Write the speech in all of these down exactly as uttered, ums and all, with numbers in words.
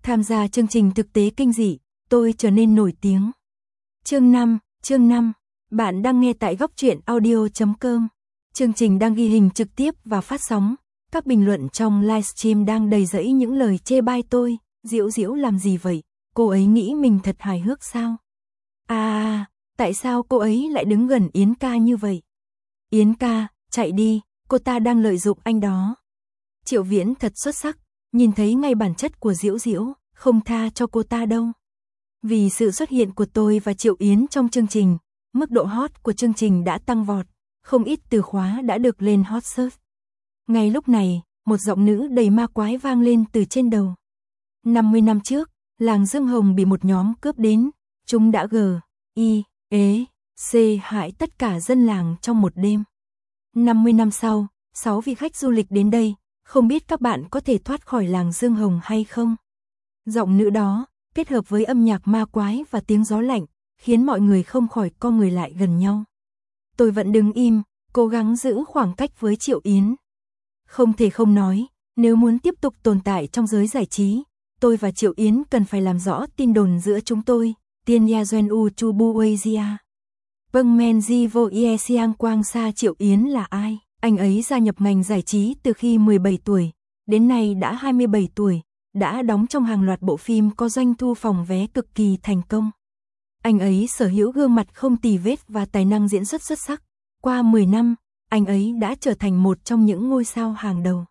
Tham gia chương trình thực tế kinh dị, tôi trở nên nổi tiếng. Chương năm, chương năm, bạn đang nghe tại góc truyện audio chấm com. Chương trình đang ghi hình trực tiếp và phát sóng. Các bình luận trong livestream đang đầy rẫy những lời chê bai tôi. Diễu Diễu làm gì vậy? Cô ấy nghĩ mình thật hài hước sao? À, tại sao cô ấy lại đứng gần Yến ca như vậy? Yến ca, chạy đi, cô ta đang lợi dụng anh đó. Triệu Viễn thật xuất sắc, nhìn thấy ngay bản chất của Diễu Diễu, không tha cho cô ta đâu. Vì sự xuất hiện của tôi và Triệu Yến trong chương trình, mức độ hot của chương trình đã tăng vọt, không ít từ khóa đã được lên hot search. Ngay lúc này, một giọng nữ đầy ma quái vang lên từ trên đầu. năm mươi năm trước, làng Dương Hồng bị một nhóm cướp đến, chúng đã g, i, ế, c hại tất cả dân làng trong một đêm. năm mươi năm sau, sáu vị khách du lịch đến đây, không biết các bạn có thể thoát khỏi làng Dương Hồng hay không? Giọng nữ đó, kết hợp với âm nhạc ma quái và tiếng gió lạnh, khiến mọi người không khỏi co người lại gần nhau. Tôi vẫn đứng im, cố gắng giữ khoảng cách với Triệu Yến. Không thể không nói, nếu muốn tiếp tục tồn tại trong giới giải trí, tôi và Triệu Yến cần phải làm rõ tin đồn giữa chúng tôi. Tiên ya Doen U Chu Bu Weizia. Vâng men di vô ie siang quang sa. Triệu Yến là ai? Anh ấy gia nhập ngành giải trí từ khi mười bảy tuổi, đến nay đã hai mươi bảy tuổi, đã đóng trong hàng loạt bộ phim có doanh thu phòng vé cực kỳ thành công. Anh ấy sở hữu gương mặt không tì vết và tài năng diễn xuất xuất sắc. Qua mười năm, anh ấy đã trở thành một trong những ngôi sao hàng đầu.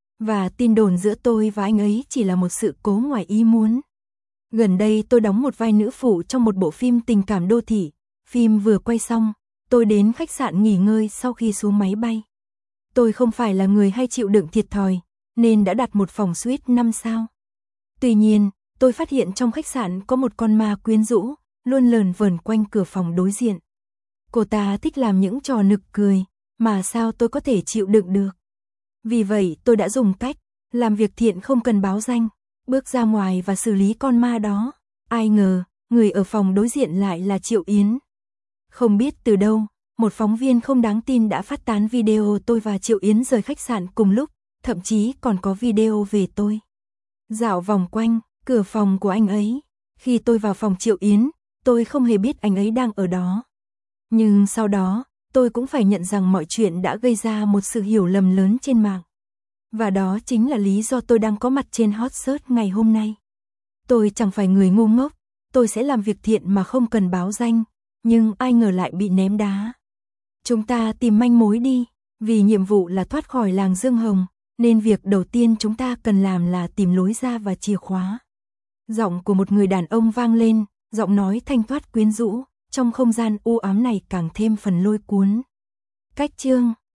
Và tin đồn giữa tôi và anh ấy chỉ là một sự cố ngoài ý muốn. Gần đây tôi đóng một vai nữ phụ trong một bộ phim tình cảm đô thị. Phim vừa quay xong, tôi đến khách sạn nghỉ ngơi sau khi xuống máy bay. Tôi không phải là người hay chịu đựng thiệt thòi, nên đã đặt một phòng suite năm sao. Tuy nhiên, tôi phát hiện trong khách sạn có một con ma quyến rũ, luôn lờn vờn quanh cửa phòng đối diện. Cô ta thích làm những trò nực cười, mà sao tôi có thể chịu đựng được. Vì vậy tôi đã dùng cách, làm việc thiện không cần báo danh, bước ra ngoài và xử lý con ma đó. Ai ngờ, người ở phòng đối diện lại là Triệu Yến. Không biết từ đâu, một phóng viên không đáng tin đã phát tán video tôi và Triệu Yến rời khách sạn cùng lúc, thậm chí còn có video về tôi dạo vòng quanh cửa phòng của anh ấy. Khi tôi vào phòng Triệu Yến, tôi không hề biết anh ấy đang ở đó. Nhưng sau đó, tôi cũng phải nhận rằng mọi chuyện đã gây ra một sự hiểu lầm lớn trên mạng. Và đó chính là lý do tôi đang có mặt trên hot search ngày hôm nay. Tôi chẳng phải người ngu ngốc, tôi sẽ làm việc thiện mà không cần báo danh, nhưng ai ngờ lại bị ném đá. Chúng ta tìm manh mối đi, vì nhiệm vụ là thoát khỏi làng Dương Hồng, nên việc đầu tiên chúng ta cần làm là tìm lối ra và chìa khóa. Giọng của một người đàn ông vang lên, giọng nói thanh thoát quyến rũ, trong không gian u ám này càng thêm phần lôi cuốn. Cách chương